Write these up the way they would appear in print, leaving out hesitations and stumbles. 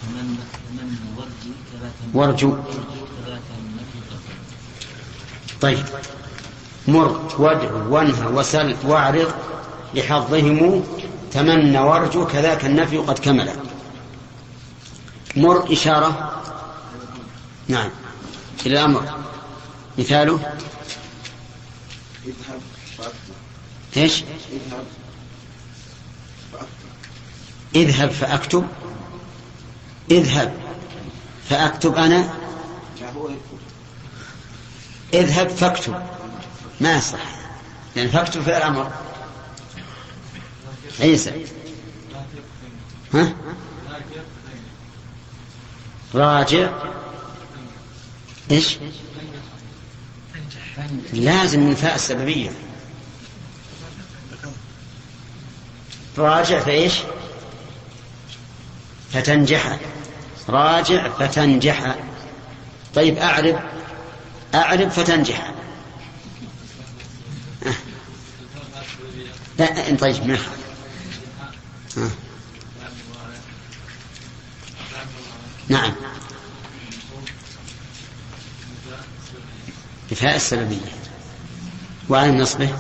ورجو. طيب، مر وادع وانهى وسل واعرض لحظهم تمنى وارجو كذاك النفي قد كمل. مر إشارة نعم إلى الأمر. مثاله إيش؟ اذهب فأكتب. اذهب فأكتب أنا. اذهب فاكتب ما يصح، لأن فاكتب في الأمر. عيسى ها؟ راجع إيش؟ لازم من فاء السببية. راجع فإيش؟ فتنجح. راجع فتنجح. طيب أعرب. أعرب فتنجح. لا طيب ما نعم بفاء السببية وعن نصبه.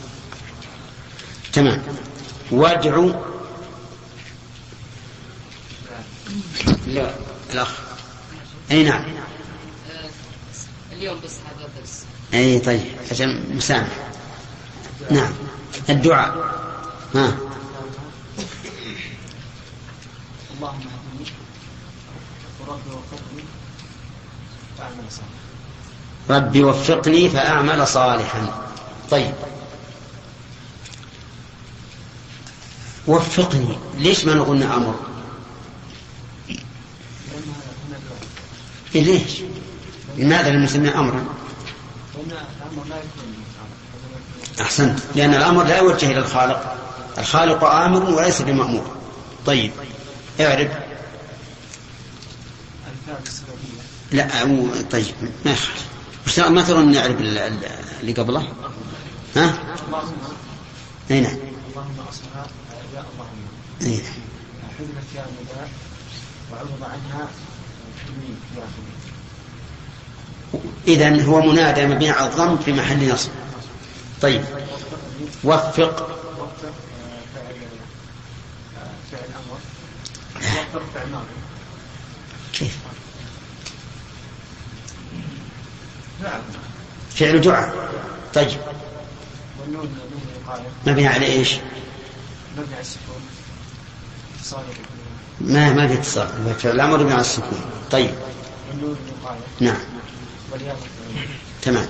تمام. وادعو. لا الأخ أي نعم اليوم بس هذا الدرس. أي طيب عشان مسامح. نعم الدعاء. ها اللهم اهدني وربي وفقني فأعمل صالحا. ربي وفقني فأعمل صالحا. طيب وفقني ليش ما نقولنا أمر؟ ليش؟ لماذا لم نسميه أمرا؟ أحسنت، لأن الأمر لا يوجه إلى الخالق. الخالق آمر وليس بمأمور. طيب اعرب. لا طيب ما يخالف. ما ترون نعرب اللي قبله؟ ها؟ أي نعم. اللهم أصلها يا اللهم. أي نعم. حذفت يا النداء وعوض عنها تلميذ يا أخي. إذن هو منادى مبني على الضم في محل نصب. طيب وفق. فعل أمر. وفق فعل ماضي. كيف؟ فعل دعاء. طيب والنون يقال مبني على إيش؟ مبني على السكون. ما في اتصال. فعل الأمر مبني على السكون. طيب والنون يقال نعم تمام.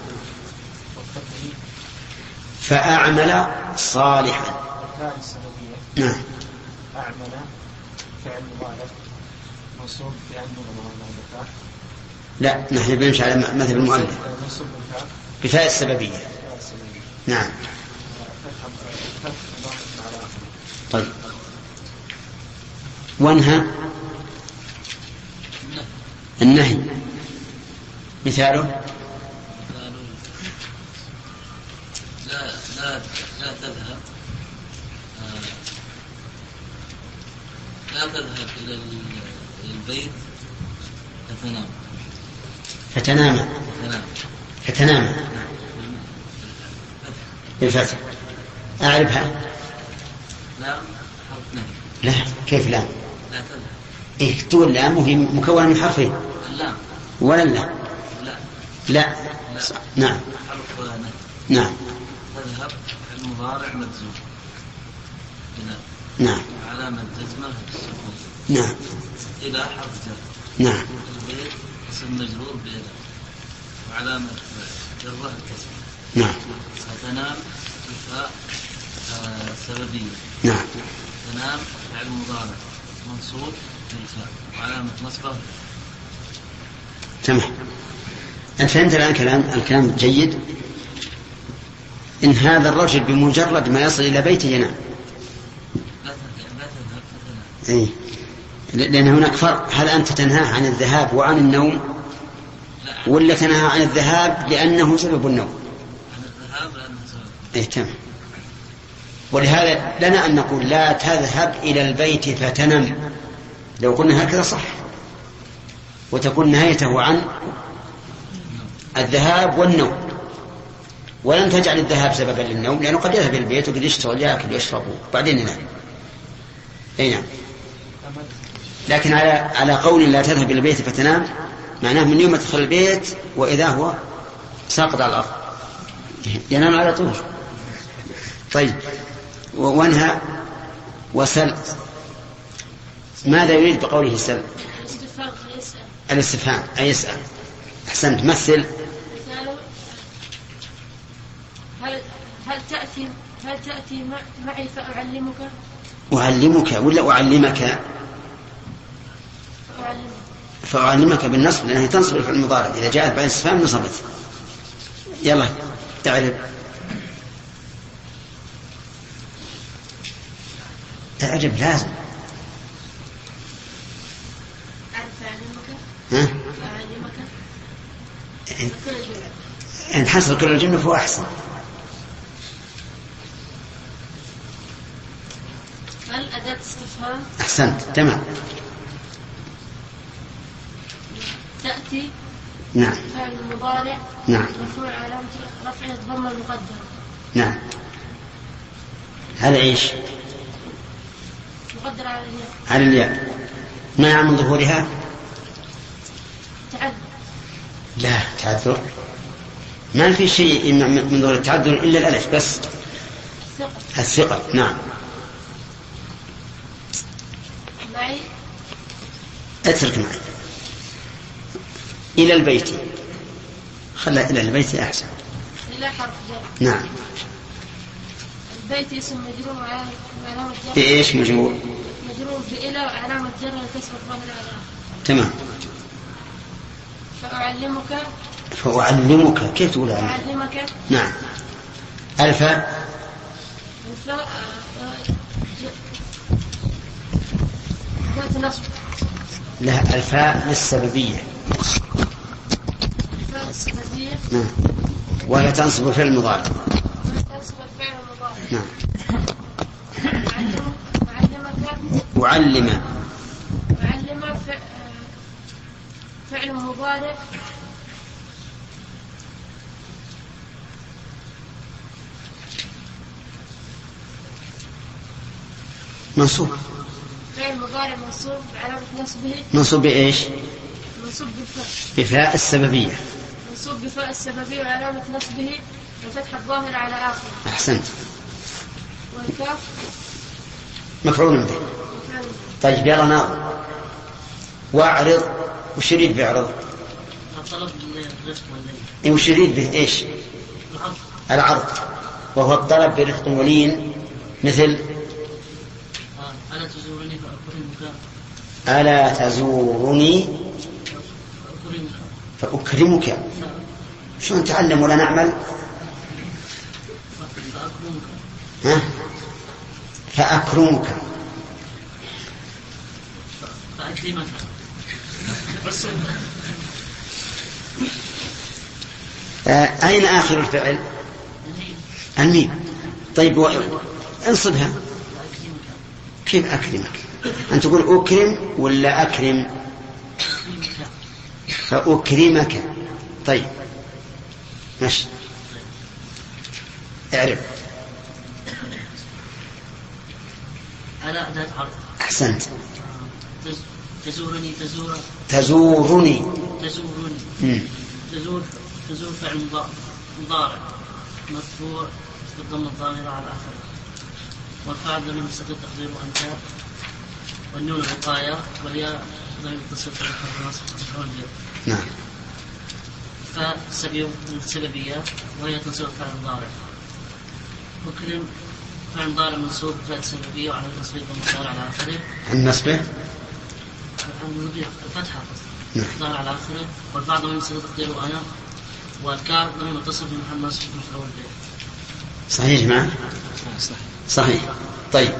فأعمل صالحا. نعم. أعمل فعل مضارع منصوب بأن مضارع. لا نحن بنمشي على مثل المؤلف بفاء السببية. نعم. طيب وانهى. النهي مثاله لا تذهب إلى البيت فتنام بالفتح. أعرفها. لا كيف لا؟ لا تذهب. إيه تقول لام وهي مكونة من حرفين. لا ولا لا؟ لا. نعم. حرف نعم. تذهب المضارع مجزوم. نعم. علامة جزمه السكون. نعم. إلى حرف جر. نعم. البيت اسم مجرور بإلى وعلامة جره الكسر. نعم. فتنام الفاء سببية. نعم. تنام فعل مضارع منصوب بالفاء وعلامة نصبه. تمام. أنت فهمت الآن الكلام جيد. إن هذا الرجل بمجرد ما يصل إلى بيته ينام. لا تذهب فتنام. إيه؟ لأن هناك فرق. هل أنت تنهى عن الذهاب وعن النوم ولا تنهى عن الذهاب لأنه سبب النوم؟ عن الذهاب لأنه سبب. إيه تمام. ولهذا لنا أن نقول لا تذهب إلى البيت فتنم. لو قلنا هكذا صح وتكون نهايته عن الذهاب والنوم، ولن تجعل الذهاب سببا للنوم، لأنه قد يذهب البيت وقد يشتغل يأكل ويشرب وبعدين ينام. أي نعم. لكن على قول لا تذهب إلى البيت فتنام، معناه من يوم تدخل البيت وإذا هو ساقط على الأرض ينام على طول. طيب، وانهى وسل، ماذا يريد بقوله سل؟ الاستفهام أي يسأل. أحسنت. مثل. هل تأتي معي فأعلمك؟ أعلمك ولا أعلمك؟ فأعلمك بالنصب، لأنها تنصب الفعل المضارع إذا جاءت بعد الاستفهام نصبت. يلا تعرف. تعجب لازم. ها؟ إن حصل كل الجملة فهو أحسن. هل أداة استفهام؟ أحسنت تمام. تأتي. نعم. فعل مضارع. نعم. مرفوع علامة رفعه الضمة المقدرة. نعم. هل إيش؟ مقدرة على الياء. على الياء. منع من ظهورها؟ تعذر. لا تعذر، ما في شيء من ظهور التعذر إلا الألف بس. الثقة. نعم. معي. اترك معي. إلى البيت، خلى إلى البيت أحسن. إلى حرف جر. نعم. البيت اسم مجرور وعلامة جر. بإيش مجرور؟ مجرور بإلى وعلامة جر لكسر الظاهر على. تمام. فأعلمك كيف تقول أعلمك؟ نعم. الفاء. نصب. لا، الفاء للسببية. الفاء السببية. نعم. وهي تنصب الفعل المضارع. تنصب الفعل المضارع. نعم. أعلم. معلم. فعل مضارع. منصوب. فعل مضارع منصوب علامة نصبه. منصوب بإيش؟ منصوب بفاء. بفاء السببية. منصوب بفاء السببية وعلامة نصبه الفتحة الظاهرة على آخره. أحسنت. والكاف مفعول به. طيب يلا ناظر. واعرض. وش يريد بيعرض؟ الطلب بالرفق واللين. وش يريد به إيش؟ العرض. وهو الطلب برفق ولين، مثل ألا تزورني فأكرمك. ألا تزورني فأكرمك. شو نتعلم ولا نعمل؟ ها؟ فأكرمك. فأكرمك. أين آخر الفعل؟ الميم. طيب انصبها. كيف أكرمك؟ أن تقول أكرم ولا أكرم؟ فأكرمك. طيب ماشي. اعرف. ألا أداة عرض. أحسنت. تزورني. تزورني. تزور فعل مضارع مرفوع بالضم الظاهرة على آخره، والفاعل ضمير مستتر تقديره أنت، والنون الوقاية، والياء ضمير متصل في النصب مفعول به. نعم. فالسببية وهي تنصب الفعل المضارع. أكرم فعل مضارع منصوب بفاء السببية وعلى التصريف والمضارع على آخره. عن نصبه الفتحة ظاهر على آخره، والفاعل ضمير مستتر تقديره أنا، والكاف ضمير متصل في محل نصب مفعول به. صحيح معه؟ صحيح. طيب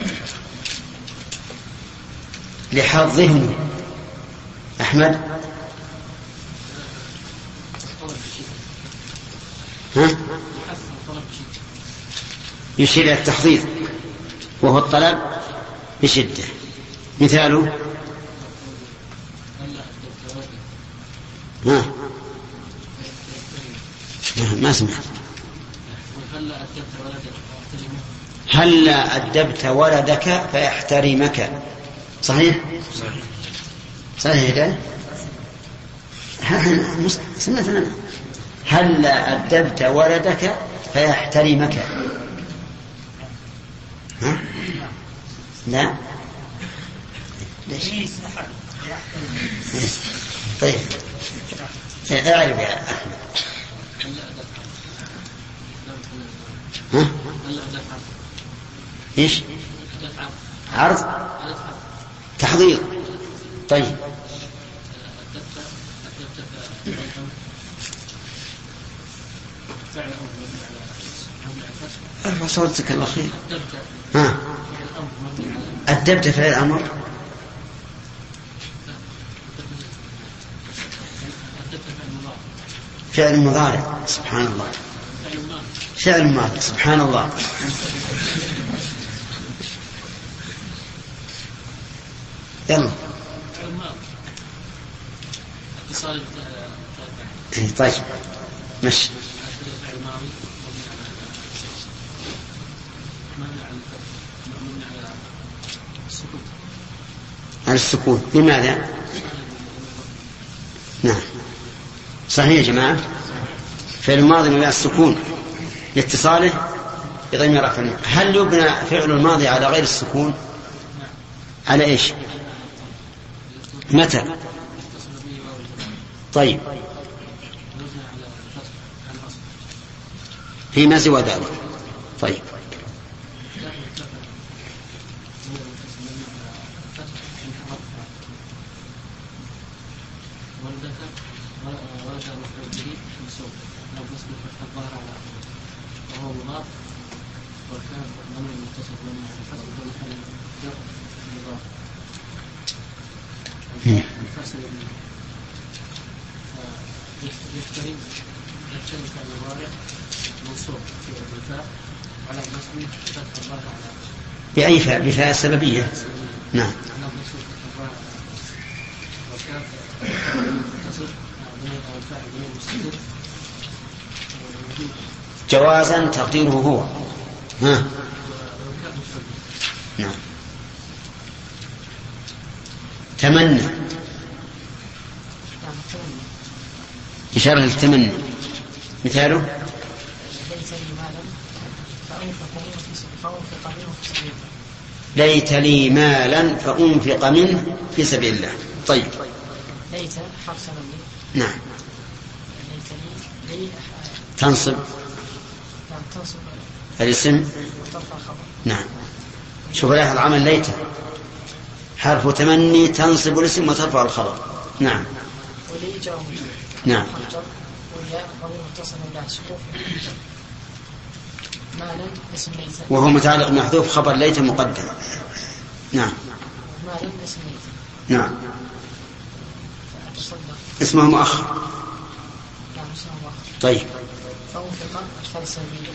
لحظهم. أحمد. ها؟ يشير إلى التحضير وهو الطلب بشدة. مثاله ما سمعت. هل أدبت ولدك فيحترمك؟ صحيح ده سمعت. هل أدبت ولدك فيحترمك؟ لا ليش؟ طيب اعرف يا أحمد. ايش؟ عرض تحضير. طيب ارفع صوتك الله خير. أدبت فعل الأمر. فعل مضارع. سبحان الله. فعل ماضي. سبحان الله. يلا طيب مشي. على السكون. لماذا؟ نعم صحيح يا جماعة. فعل الماضي مبني على السكون لاتصاله بضمير رفع. هل يبنى فعل الماضي على غير السكون؟ على ايش؟ متى؟ طيب فيما سوى ذلك. طيب بأي فاء؟ بفاء السببية. نعم جوازا تقديره هو. نعم تمنى. إشارة للتمني. مثاله ليت لي مالا فأنفق منه في سبيل الله. طيب ليت حرف سببي. نعم ليت لي تنصب الاسم. نعم شوف ريح العمل ليت حرف تمني تنصب الاسم وترفع الخبر. نعم ولي جاء نعم والياء ضمير متصل لا سكون. مالا اسم ليت وهو متعلق محذوف خبر ليت مقدم. نعم مالا اسم ليت. نعم اسمه مؤخر. نعم اسمه مؤخر. طيب فأنفق الفاء سببية.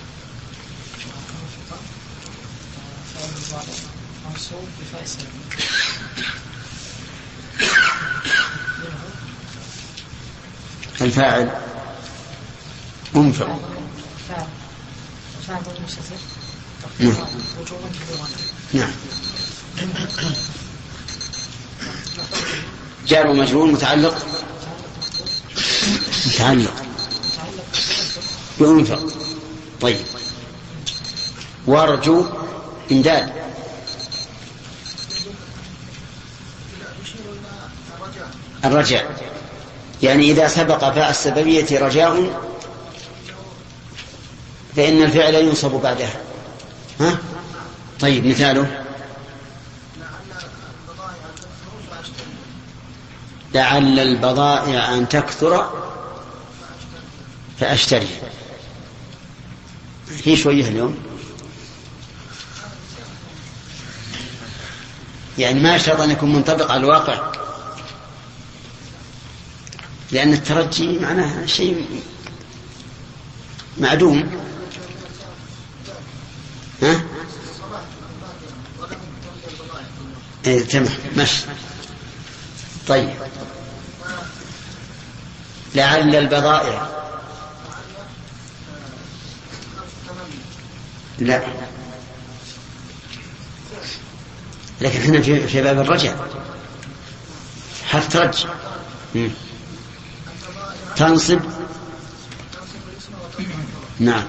فعل مضارع منصوب بفاء سببية. الفاعل انفق. فاعل مستتر. نعم وجوبا كبيرا. نعم جار ومجرور متعلق بأنفق. طيب وارجو إمداد. الرجاء يعني إذا سبق فاء السببية رجاء فإن الفعل ينصب بعدها. طيب مثاله لعل البضائع أن تكثر فأشتري. هي شوية اليوم يعني ما يشترط أن يكون منطبق على الواقع لأن الترجي معناه شيء معدوم. تمام ماشي. طيب لعل البضائع. لا، لكن احنا في باب الرجع حرف ترجع. تنصب. نعم.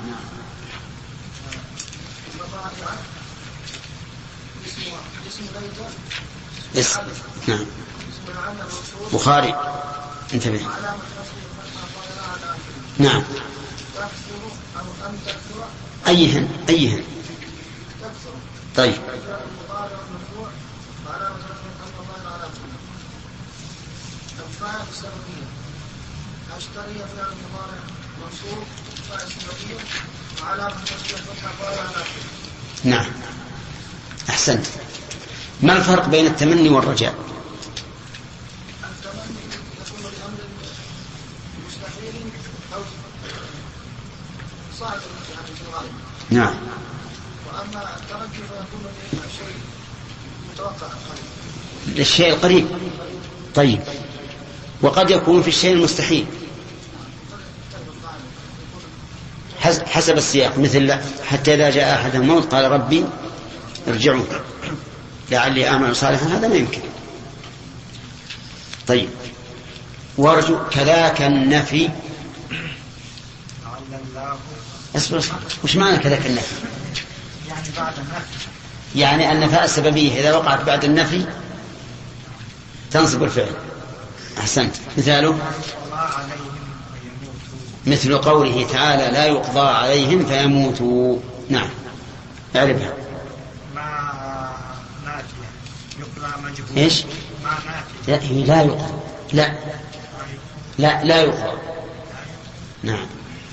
اسم. نعم. بخاري. انتبه. نعم. أيهن. طيب. نعم، أحسنت. ما الفرق بين التمني والرجاء؟ التمني يكون لأمر مستحيل أو صعب في الغالب. نعم. وأما الترجي فيكون للشيء متوقع للشيء القريب. طيب، وقد يكون في الشيء المستحيل حسب السياق، مثل حتى إذا جاء أحد الموت قال ربي ارجعون لعلي أعمل صالحا، هذا ما يمكن. طيب، وارجو كذاك النفي. اصبر، وش معنى كذاك النفي؟ يعني بعد النفي، يعني النفاء السببية إذا وقعت بعد النفي تنصب الفعل. أحسنت. مثاله مثل قوله تعالى لا يقضى عليهم فيموتوا. نعم، اعرفها. ما ناتية يقضى مجهول. ايش؟ ما ناتية. لا يقضى. لا يقضى. نعم.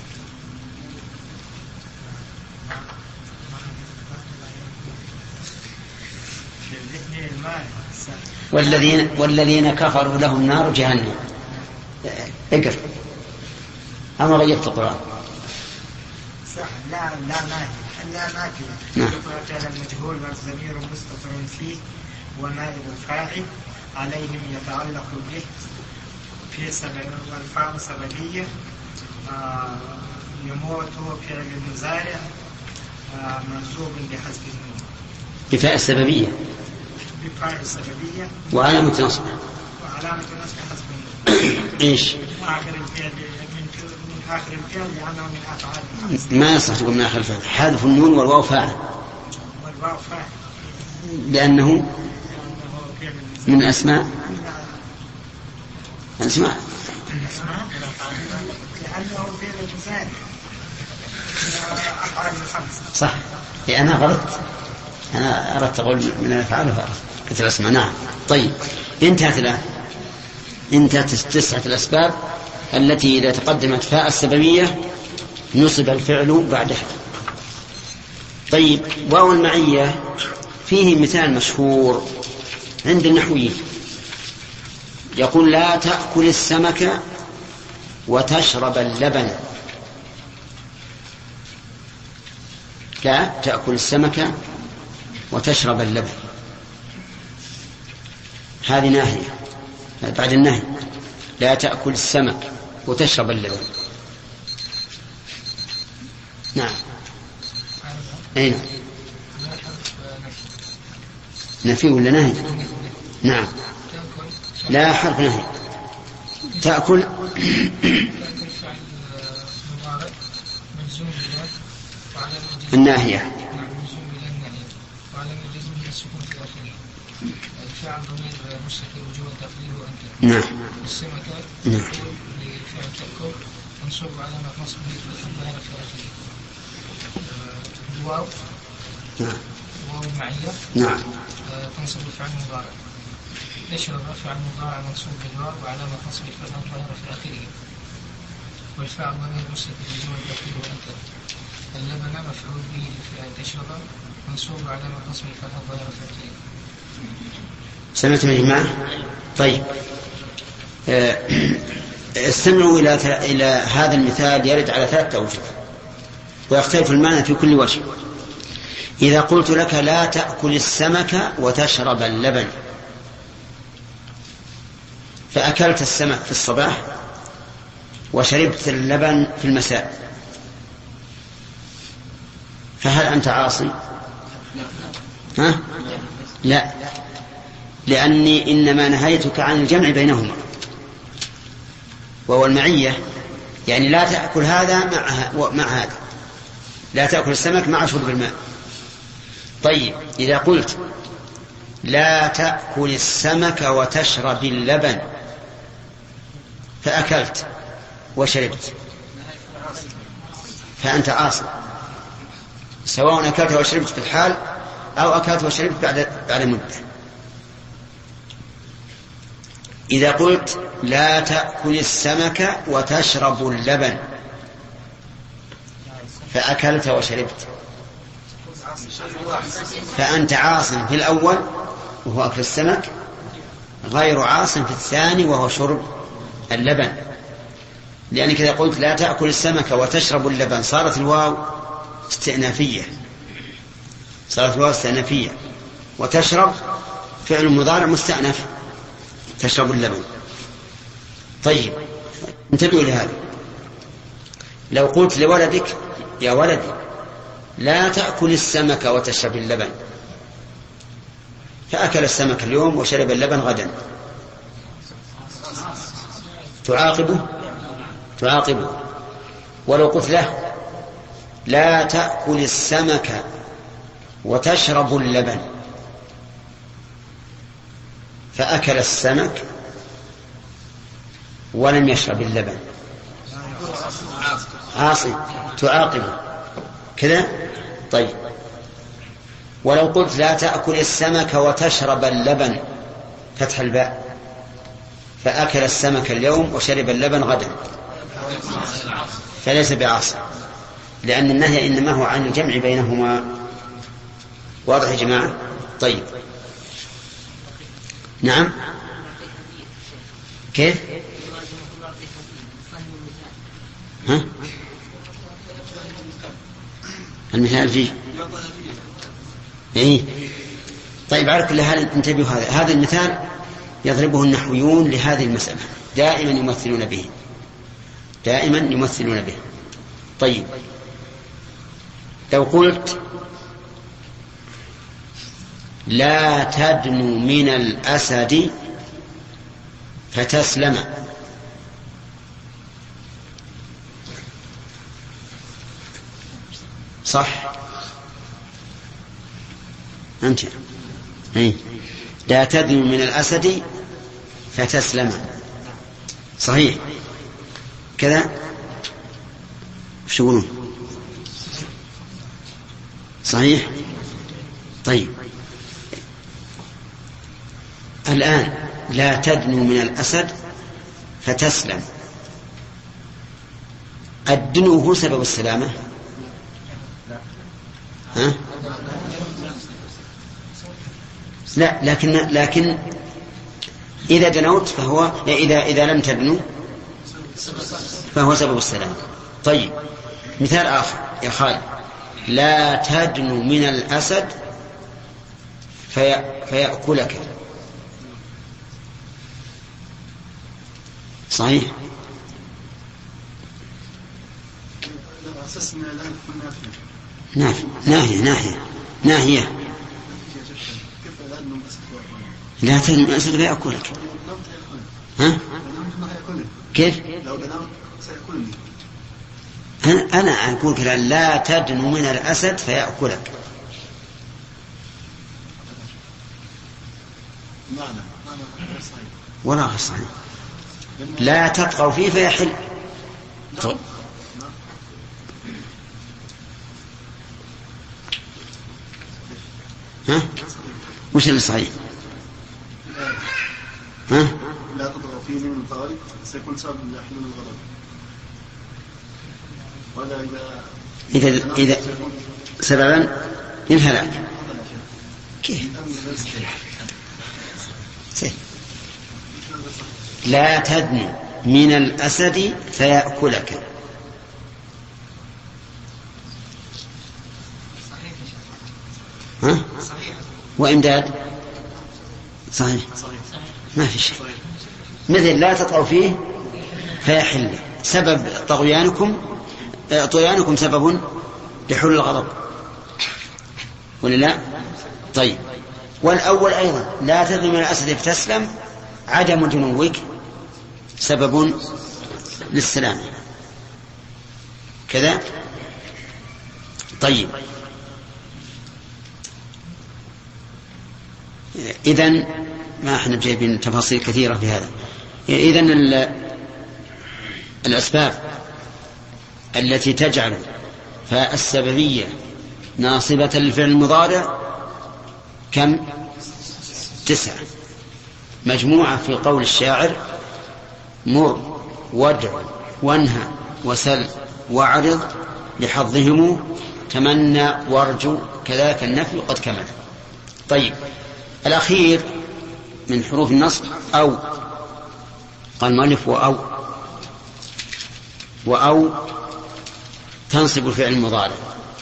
والذين كفروا لهم نار جهنم. اقرأ. أنا غيرت القرآن. لا ناكل. نعم. فعل المجهول والضمير مستتر فيه ونائب الفاعل عليهم يتعلق به في والفاء سببية. يموت فعل المزارع منصوب بحذف النون. بفاء السببية. بفاء السببية. وعلامة نصب. وعلامة نصب حذف النون. ايش؟ آخر الفعل من آخر الفعل لأنه من أفعال. ما يصح تقول من آخر الفعل. حذف النون والواو فاعل. والواو فاعل. لأنه من أسماء. لأنه فعل المزارع. أفعال الخمسة. صح. أنا غلطت. أنا أردت أقول من الأفعال كثير الأسماء. نعم. طيب، انتهت الآن. انتهت 9 الأسباب التي إذا تقدمت فاء السببية نصب الفعل بعدها. طيب، واو المعية فيه مثال مشهور عند النحويين، يقول لا تأكل السمك وتشرب اللبن. لا تأكل السمك وتشرب اللبن، هذه ناهية بعد النهي. لا تأكل السمك وتشرب اللبن. نعم. أين نفي ولا نهي؟ نعم. لا حرف نهي. تأكل الناهية. فعل ضمير مستتر وجوبا تقديره أنت. نعم. السمكة لفعل تأكل منصوب علامة نصبه الظاهرة في آخره. الواو. نعم. واو المعية. نعم. تنصب الفعل المضارع. يشرب فعل مضارع منصوب بالواو وعلامة نصبه الفتحة الظاهرة في آخره. والفعل ضمير مستتر وجوبا تقديره أنت. اللبن مفعول به لفعل تشرب منصوب علامة نصبه الفتحة الظاهرة في آخره. سمعتم يا جماعة؟ طيب، استمعوا إلى هذا المثال يرد على 3 أوجه ويختلف المعنى في كل وجه. إذا قلت لك لا تأكل السمك وتشرب اللبن، فأكلت السمك في الصباح وشربت اللبن في المساء، فهل أنت عاصي؟ ها؟ لا، لأني إنما نهيتك عن الجمع بينهما، وهو المعية، يعني لا تأكل هذا مع هذا، لا تأكل السمك مع شرب الماء. طيب إذا قلت لا تأكل السمك وتشرب اللبن، فأكلت وشربت، فأنت عاصي، سواء أكلت وشربت في الحال أو أكلت وشربت بعد مدة. إذا قلت لا تأكل السمك وتشرب اللبن، فأكلت وشربت، فأنت عاص في الأول وهو أكل السمك، غير عاص في الثاني وهو شرب اللبن. لأنك إذا قلت لا تأكل السمك وتشرب اللبن صارت الواو استئنافية، وتشرب فعل مضارع مستأنف، تشرب اللبن. طيب انتبهوا لهذا، لو قلت لولدك يا ولدي لا تأكل السمك وتشرب اللبن، فأكل السمك اليوم وشرب اللبن غدا، تعاقبه. ولو قلت له لا تأكل السمك وتشرب اللبن، فأكل السمك ولم يشرب اللبن، عاصي، تعاقبه كذا. طيب ولو قلت لا تأكل السمك وتشرب اللبن، فتح الباء، فأكل السمك اليوم وشرب اللبن غدا، فليس بعاصي، لأن النهي إنما هو عن الجمع بينهما. واضح يا جماعة؟ طيب نعم، كيف؟ ها؟ المثال فيه إيه؟ طيب على كل حال انتبهوا، هذا المثال يضربه النحويون لهذه المسألة، دائما يمثلون به. طيب لو قلت لا تدنو من الأسد فتسلم، صح؟ أنت إيه؟ لا تدنو من الأسد فتسلم، صحيح كذا؟ وش تقولون؟ صحيح. طيب الآن لا تدنو من الأسد فتسلم، الدنو هو سبب السلامة؟ ها؟ لا، لكن إذا دنوت فهو إذا لم تدنو فهو سبب السلامة. طيب مثال آخر يا خالد، لا تدنو من الأسد فيأكلك، صحيح؟ ناهية لا تدنو من الأسد فيأكلك، ها؟ كيف؟ أنا أقول كذا لا تدنو من الأسد فيأكلك، ولا غير صحيح، لا تطغوا فيه فيحل. ها؟ وش اللي صحيح؟ ها؟ لا تطغوا فيه من الطغي سيكون سبب لحلول الغضب، ولا إذا سببا للهلاك. كيف؟ لا تدنو من الأسد فيأكلك، ها؟ وإمداد صحيح، ما في شيء، مثل لا تطغوا فيه فيحل، سبب طغيانكم سبب لحلول الغضب ولا لا؟ طيب، والأول أيضا لا تظلم الأسد فتسلم، عدم جنوك سبب للسلام كذا. طيب، إذن ما احنا جايبين تفاصيل كثيرة في هذا. إذن الأسباب التي تجعل فالسببية ناصبة للفعل المضارع كم؟ 9، مجموعة في قول الشاعر: مر وادع وانهى وسل واعرض لحظهم تمنى وارجو كذاك النفي قد كمل. طيب، الأخير من حروف النصب أو، قال المؤلف: وأو تنصب الفعل المضارع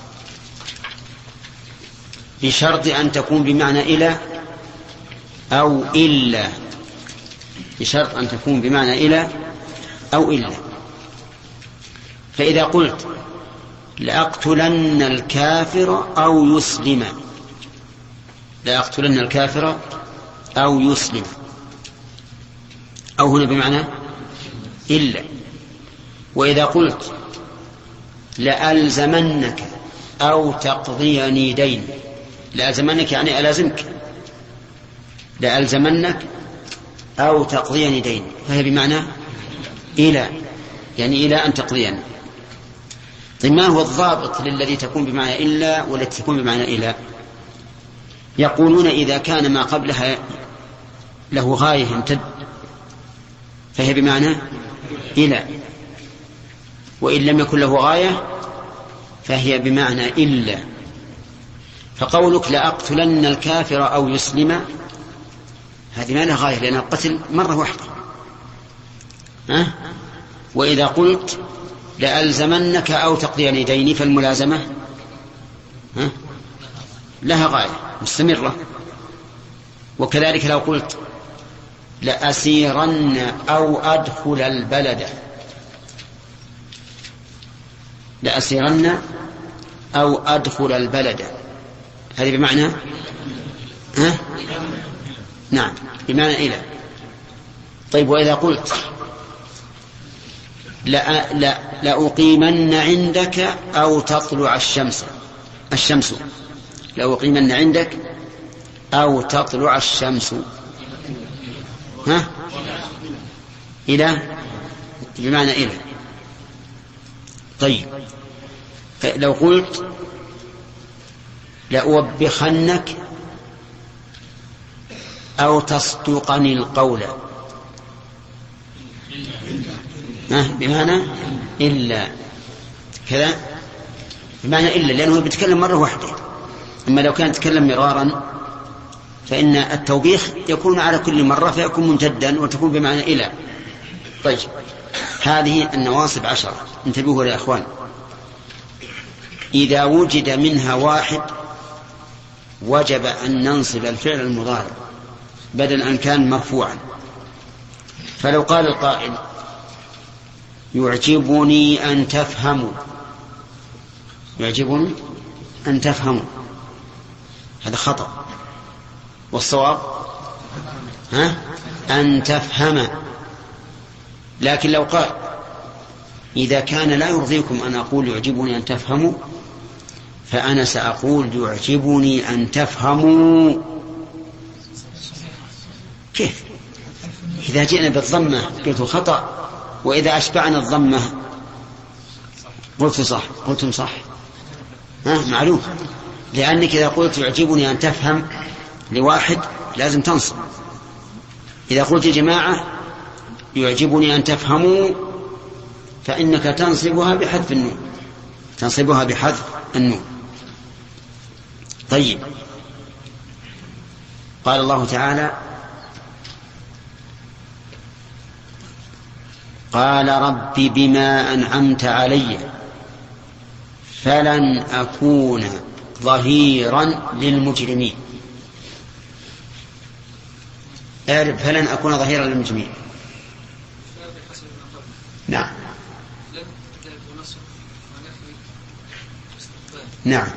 بشرط أن تكون بمعنى إلى أو إلا، بشرط أن تكون بمعنى إلى أو إلا. فإذا قلت: لأقتلن الكافر أو يسلم، لأقتلن الكافر أو يسلم، أو هنا بمعنى إلا. وإذا قلت: لألزمنك أو تقضيني دين، لألزمنك يعني ألازمك، لألزمنك أو تقضيني دين، فهي بمعنى إلى، يعني إلى أن تقضيني. طيب، ما هو الضابط للذي تكون بمعنى إلا والتي تكون بمعنى إلى؟ يقولون: إذا كان ما قبلها له غاية يمتد فهي بمعنى إلى، وإن لم يكن له غاية فهي بمعنى إلا. فقولك: لأقتلن الكافر أو يسلم، هذه ما لها غاية لأن القتل مرة واحدة. وإذا قلت: لألزمنك أو تقضيني ديني، فالملازمة لها غاية مستمرة. وكذلك لو قلت: لأسيرن أو أدخل البلد، لأسيرن أو أدخل البلد، هذه بمعنى نعم، بمعنى إلى. طيب، وإذا قلت: لأقيمن عندك أو تطلع الشمس، لأقيمن عندك أو تطلع الشمس، إلى بمعنى إلى. طيب، لو قلت: لأوبخنك أو تصدقني القول، بمعنى إلا كذا، بمعنى إلا، لأنه بيتكلم مرة واحدة. أما لو كان يتكلم مرارا فإن التوبيخ يكون على كل مرة فيكون ممتدا وتكون بمعنى إلى. طيب، هذه النواصب 10، انتبهوا يا أخوان. إذا وجد منها واحد وجب أن ننصب الفعل المضارع بدل أن كان مرفوعا. فلو قال القائل: يعجبني أن تفهموا، يعجبني أن تفهموا، هذا خطأ، والصواب أن تفهم. لكن لو قال: إذا كان لا يرضيكم أن أقول يعجبني أن تفهموا، فأنا سأقول يعجبني أن تفهموا. كيف؟ إذا جئنا بالضمة قلت خطأ، وإذا أشبعنا الضمة قلت صح، قلتم صح. معلوم، لأنك إذا قلت يعجبني أن تفهم لواحد لازم تنصب. إذا قلت جماعة يعجبني أن تفهموا فإنك تنصبها بحذف النون، تنصبها بحذف النون. طيب، قال الله تعالى: قال رب بما أنعمت علي فلن أكون ظهيرا للمجرمين. اعرف: فلن أكون ظهيرا للمجرمين. نعم، نعم.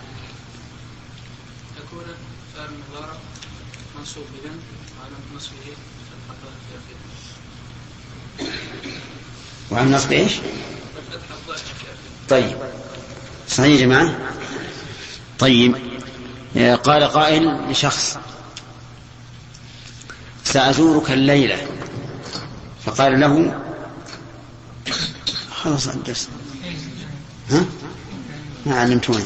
يكون فعل المضارع منصوب بلم وعلى نصبه فتح الظاهر في آخره. وعن نصب إيش؟ فتح الظاهر في آخره. طيب صحيح يا جماعة. طيب قال قائل لشخص سأزورك الليلة، فقال له خلاص الدرس ها ما علمتوني.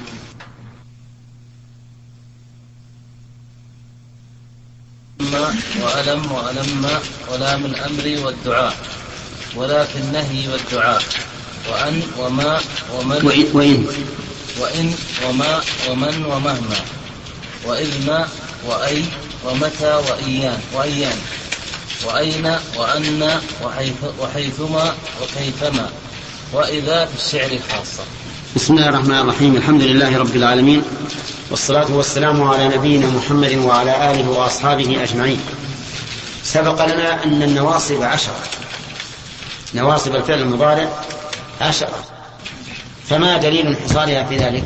وألم وألم ولام الأمر والدعاء، ولا في النهي والدعاء، وأن وما ومن وإن وما ومن ومهما، وإذ ما وأي ومتى وأيان وأين وأن وحيثما وكيفما، وإذا في الشعر خاصة. بسم الله الرحمن الرحيم. الحمد لله رب العالمين، والصلاة والسلام على نبينا محمد وعلى آله وأصحابه أجمعين. سبق لنا أن النواصب 10، نواصب الفعل المضارع 10، فما دليل انحصارها في ذلك؟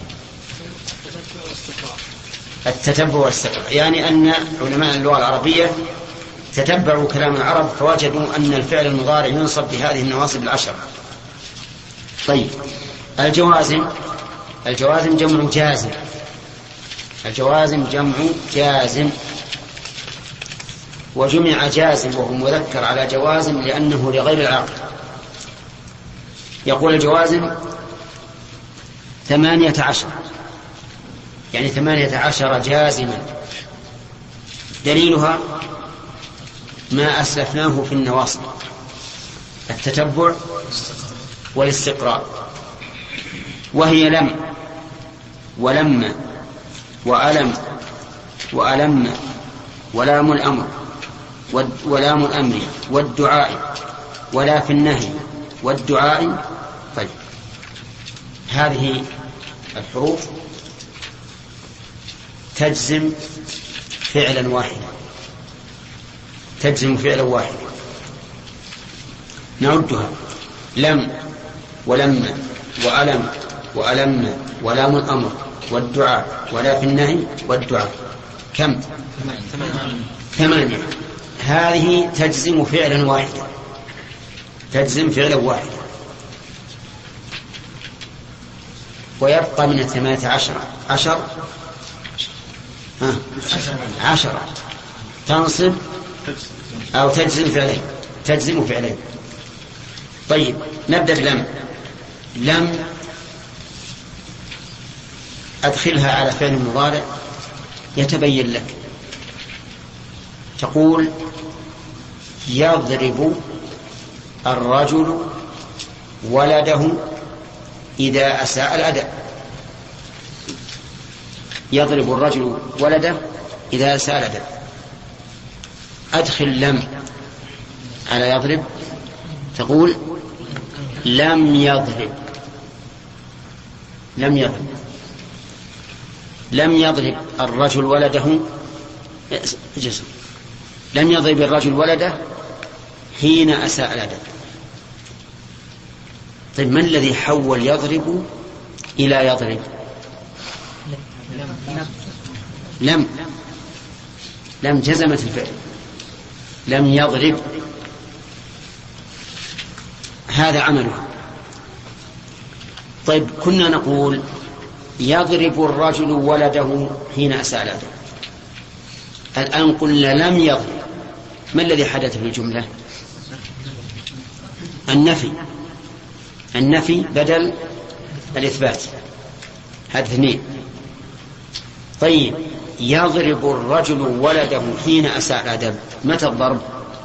التتبع والاستقراء، يعني أن علماء اللغة العربية تتبعوا كلام العرب فوجدوا أن الفعل المضارع ينصب بهذه النواصب 10. طيب الجوازم جمع جازم، الجوازم جمع جازم، وجمع جازم وهو مذكر على جوازم لأنه لغير العاقل. يقول الجوازم 18، يعني 18 جازما. دليلها ما أسلفناه في النواصب، التتبع والاستقراء، وهي لم ولم وألم وألم ولام الأمر ولام الأمر والدعاء، ولا في النهي والدعاء. طيب هذه الحروف تجزم فعلا واحدا، تجزم فعلا واحدا. نعدها: لم ولم وألم وألم ولام الأمر والدعاء ولا في النهي والدعاء. كم؟ 8. هذه تجزم فعلا واحدا، تجزم فعلا واحدا. ويبقى من 18 10 تنصب أو تجزم فعلين، تجزم فعلين. طيب نبدأ بلم. لم أدخلها على فعل مضارع يتبين لك. تقول: يضرب الرجل ولده إذا أساء الأدب. يضرب الرجل ولده إذا أساء الأدب. أدخل لم على يضرب، تقول: لم يضرب. لم يضرب الرجل ولده جزم. لم يضرب الرجل ولده حين أساء الأدب. طيب من الذي حول يضرب إلى يضرب؟ لم جزمت الفعل. لم يضرب، هذا عمله. طيب كنا نقول يضرب الرجل ولده حين أساء الأدب، الآن قلنا لم يضرب. ما الذي حدث في الجملة؟ النفي بدل الإثبات، هذا 2. طيب يضرب الرجل ولده حين أساء الأدب، متى الضرب؟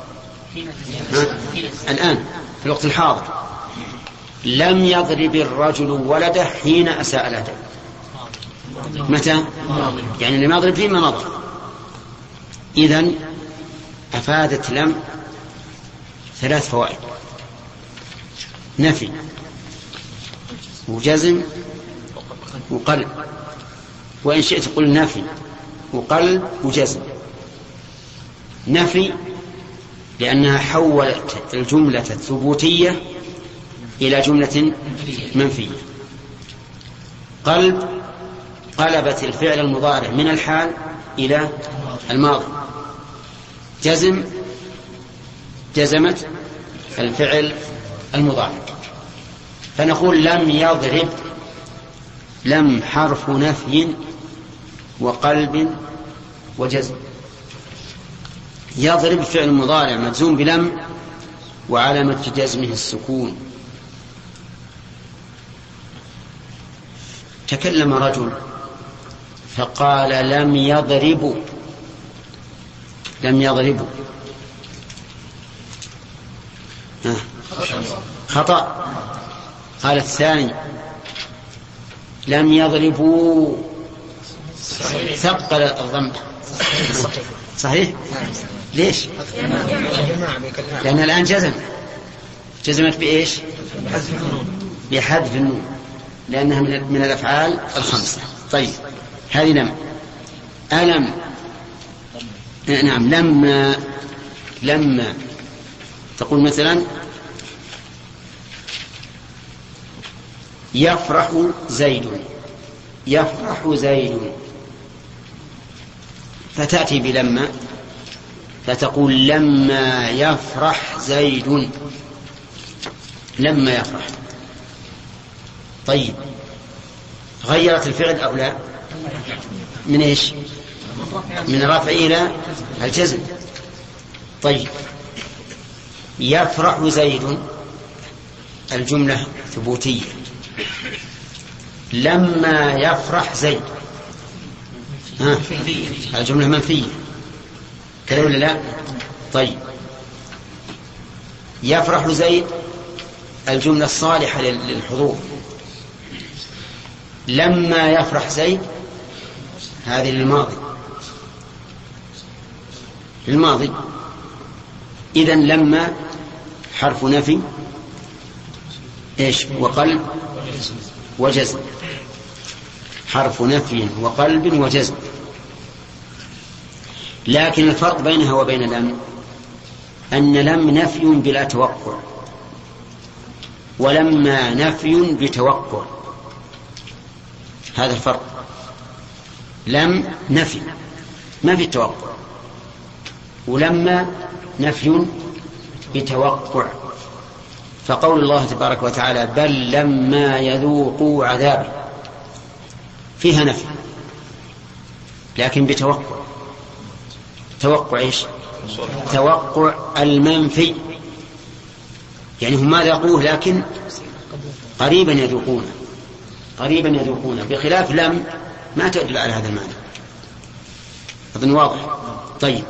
الآن في الوقت الحاضر. لم يضرب الرجل ولده حين أساء الأدب، متى؟ يعني لم يضرب فيما مضى. إذن أفادت لم 3 فوائد: نفي وجزم وقلب، وإن شئت قل نفي وقلب وجزم. نفي لأنها حولت الجملة الثبوتية إلى جملة منفية. قلبت الفعل المضارع من الحال إلى الماضي. جزمت الفعل المضارع. فنقول لم يضرب، لم حرف نفي وقلب وجزم. يضرب فعل مضارع مجزوم بلم وعلامة جزمه السكون. تكلم رجل فقال لم يضربوا، خطأ. قال الثاني لم يضربوا، ثقل الضم. صحيح. ليش؟ لأن الآن جزمت بإيش؟ بحذف النون، لأنها من الأفعال الخمسة. طيب هذه لم. ألم، نعم، لما تقول مثلا يفرح زيد، فتأتي بلما فتقول لما يفرح زيد، لما يفرح. طيب غيرت الفعل أو لا؟ من إيش؟ من الرفع إلى الجزم. طيب يفرح زيد الجملة ثبوتية، لما يفرح زيد الجملة منفية، كذا ولا لا؟ طيب يفرح زيد الجملة الصالحة للحضور، لما يفرح زيد هذه للماضي. إذن لما حرف نفي إيش؟ وقلب وجزم، حرف نفي وقلب وجزم. لكن الفرق بينها وبين لم أن لم نفي بلا توقع، ولما نفي بتوقع. هذا الفرق. لم نفي ما في توقع، ولما نفي بتوقع. فقول الله تبارك وتعالى بل لما يذوقوا عذابي فيها نفي لكن بتوقع. توقع إيش؟ توقع المنفي، يعني هم ما ذاقوه لكن قريبا يذوقونه، بخلاف لم ما تدل على هذا المعنى. أظن واضح. طيب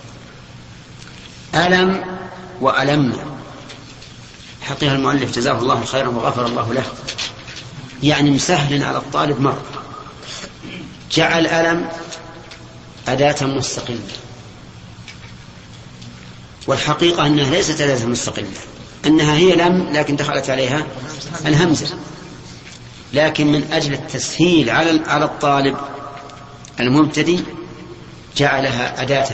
ألم وألم حقها المؤلف جزاه الله خيرا وغفر الله له، يعني مسهل على الطالب مرة. جعل ألم أداة مستقلة، والحقيقة أنها ليست أداة مستقلة، أنها هي لم لكن دخلت عليها الهمزة، لكن من أجل التسهيل على الطالب المبتدئ جعلها أداة.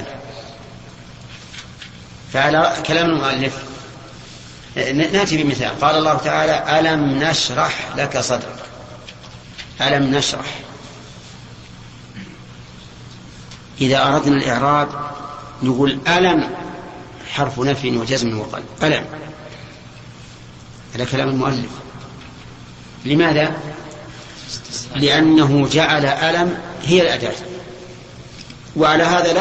فعلى كلام المؤلف نأتي بمثال. قال الله تعالى ألم نشرح لك صدرك، ألم نشرح. إذا أردنا الإعراب نقول ألم حرف نفي وجزم وقلب، ألم. هذا كلام المؤلف. لماذا؟ لأنه جعل ألم هي الأداة، وعلى هذا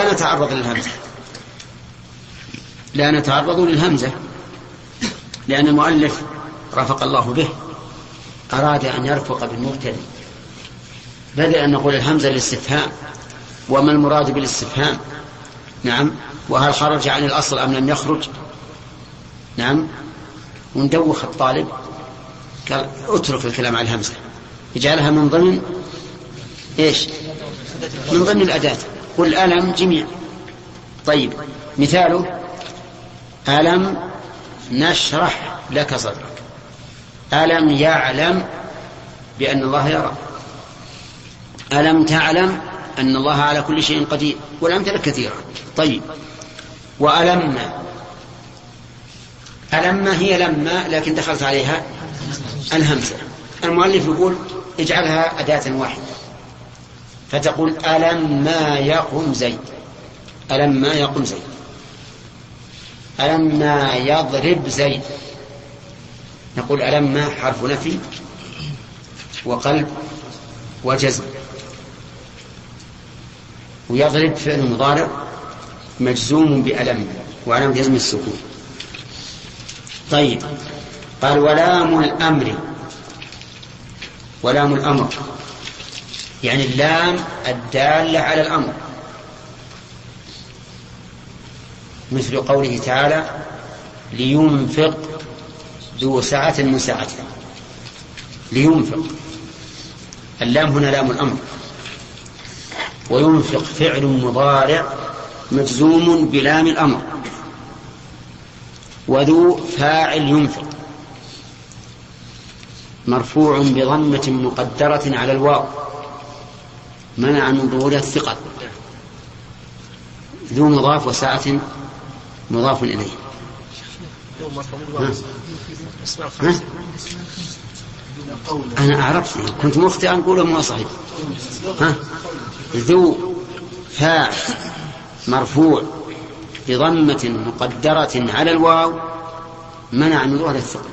لا نتعرض للهمزة، لأن المؤلف رفق الله به أراد أن يرفق بالمبتدئ، بدل أن نقول الهمزة للاستفهام، وما المراد بالاستفهام؟ نعم، وهل خرج عن الأصل أم لم يخرج؟ نعم، وندوخ الطالب قال اترك الكلام على الهمزة، يجعلها من ضمن إيش؟ من ضمن الأداة. قل ألم جميع. طيب مثاله ألم نشرح لك صدرك، ألم يعلم بأن الله يرى، ألم تعلم أن الله على كل شيء قدير، والأمثلة كثيرة. طيب وألمنا، ألمنا هي لما لكن دخلت عليها الهمزة. المؤلف يقول اجعلها أداة واحدة، فتقول ألم ما يقم زيد، ألم ما يقم زيد، ألم ما يضرب زيد. نقول ألم ما حرف نفي وقلب وجزم، ويضرب فعل مضارع مجزوم بألم وعلامة جزم السكون. طيب، قال ولام الأمر، ولام الأمر يعني اللام الدالة على الأمر، مثل قوله تعالى لينفق ذو سعة من سعته. لينفق، اللام هنا لام الأمر، وينفق فعل مضارع مجزوم بلام الأمر، وذو فاعل ينفق مرفوع بضمة مقدرة على الواو منع من ظهورها الثقل. ذو مضاف وساعة مضاف إليه. أنا أعرف كنت مخطئا أقوله مو صحيح. ذو فاعل مرفوع بضمة مقدرة على الواو منع من ظهور الثقل.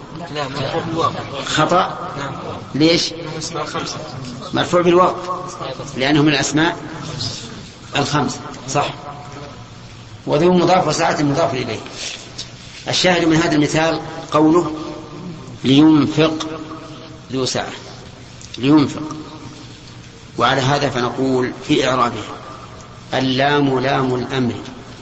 خطأ. ليش؟ مرفوع بالواو لأنه من الأسماء الخمسة، صح. وذو مضاف وساعة مضاف إليه. الشاهد من هذا المثال قوله لينفق ذو ساعة، لينفق. وعلى هذا فنقول في إعرابه اللام لام الأمر،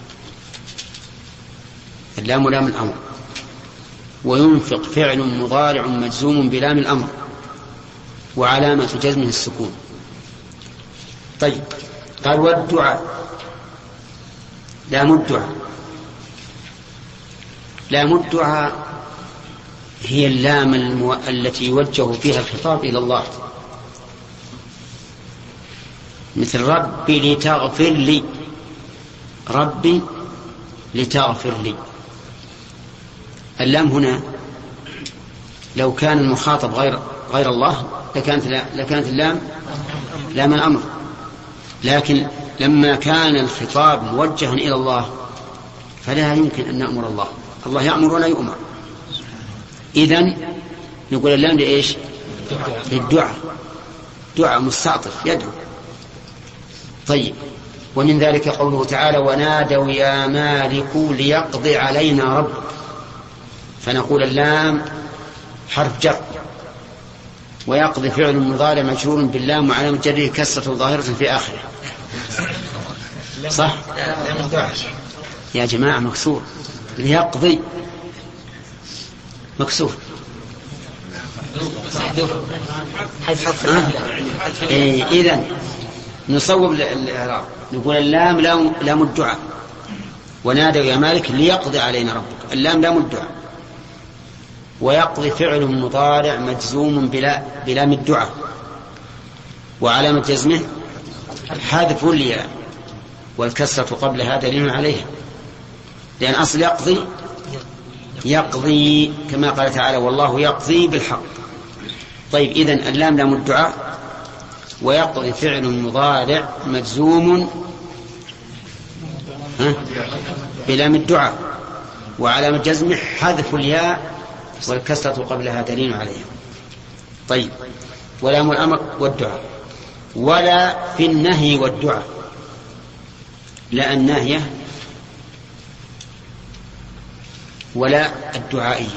اللام لام الأمر، وينفق فعل مضارع مجزوم بلام الأمر وعلامة جزمه السكون. طيب، قال والدعاء، لام الدعاء، لام الدعاء هي اللام التي يوجه فيها الخطاب إلى الله، مثل ربي لتغفر لي، ربي لتغفر لي. اللام هنا لو كان المخاطب غير الله لكانت اللام لام الأمر، لكن لما كان الخطاب موجها إلى الله فلا يمكن أن نأمر الله، الله يأمر ولا يؤمر. إذن نقول اللام لإيش؟ للدعاء، دعاء مستعطف يدعو. طيب، ومن ذلك قوله تعالى ونادوا يا مالك ليقضي علينا ربك، فنقول اللام حرف جر، ويقضي فعل مضارع مجرور باللام وعلامة جره كسرة ظاهرة في آخره، صح؟ يا جماعة مكسور، ليقضي مكسور. إذن نصوب الإعراب نقول اللام لام الدعاء، ونادوا يا مالك ليقضي علينا ربك، اللام لام الدعاء، ويقضي فعل مضارع مجزوم بلام الدعاء وعلامة جزمه حذف الياء، والكسرة قبلها دليل عليها، لأن أصل يقضي كما قال تعالى والله يقضي بالحق. طيب، إذن اللام لام الدعاء، ويقضي فعل مضارع مجزوم بلام الدعاء وعلامة جزمه حذف الياء، والكسرة قبلها دليل عليها. طيب، ولام الأمر والدعاء. ولا في النهي والدعاء، لا الناهية ولا الدعائية.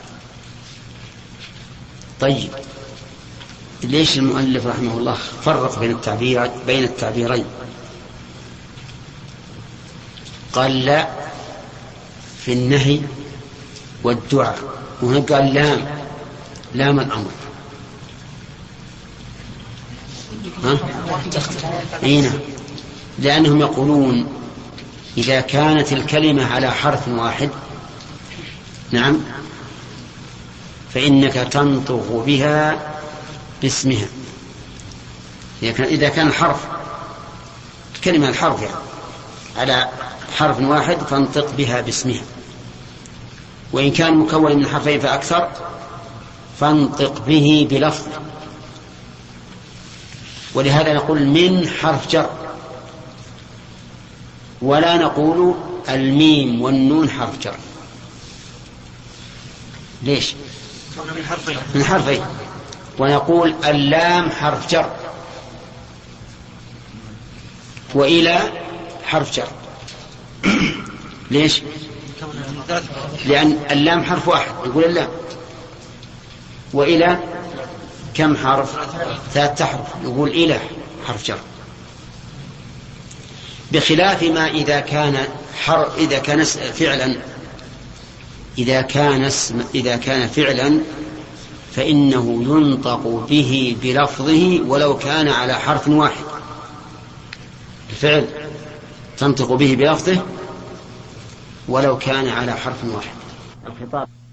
طيب، ليش المؤلف رحمه الله فرق بين التعبيرين؟ قال لا في النهي والدعاء، وهنا قال لام الأمر. نعم، لأنهم يقولون إذا كانت الكلمة على حرف واحد نعم فإنك تنطق بها باسمها. إذا كان الحرف كلمة الحرف يعني على حرف واحد فانطق بها باسمها، وإن كان مكون من حرفين فأكثر فانطق به بلفظ. ولهذا نقول من حرف جر، ولا نقول الميم والنون حرف جر. ليش؟ من حرفين. ونقول اللام حرف جر، وإلى حرف جر. ليش؟ لأن اللام حرف واحد، نقول اللام. وإلى كم حرف؟ 3 أحرف، نقول إلى حرف جر. بخلاف ما إذا كان فعلا فإنه ينطق به بلفظه ولو كان على حرف واحد. الفعل تنطق به بلفظه ولو كان على حرف واحد. الخطاب